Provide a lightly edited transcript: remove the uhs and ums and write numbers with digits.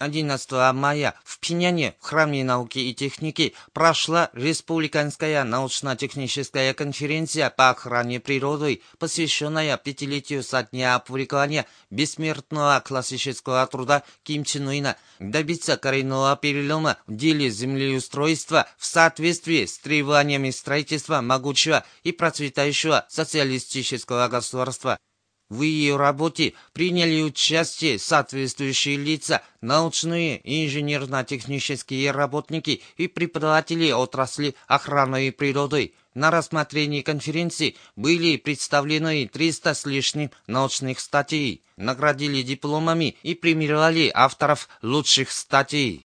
11 мая в Пхеньяне в Храме науки и техники прошла Республиканская научно-техническая конференция по охране природы, посвященная 5-летию со дня опубликования бессмертного классического труда Ким Чен Ына добиться коренного перелома в деле землеустройства в соответствии с требованиями строительства могучего и процветающего социалистического государства. В ее работе приняли участие соответствующие лица, научные и инженерно-технические работники и преподаватели отрасли охраны природы. На рассмотрении конференции были представлены 300 с лишним научных статей, наградили дипломами и премировали авторов лучших статей.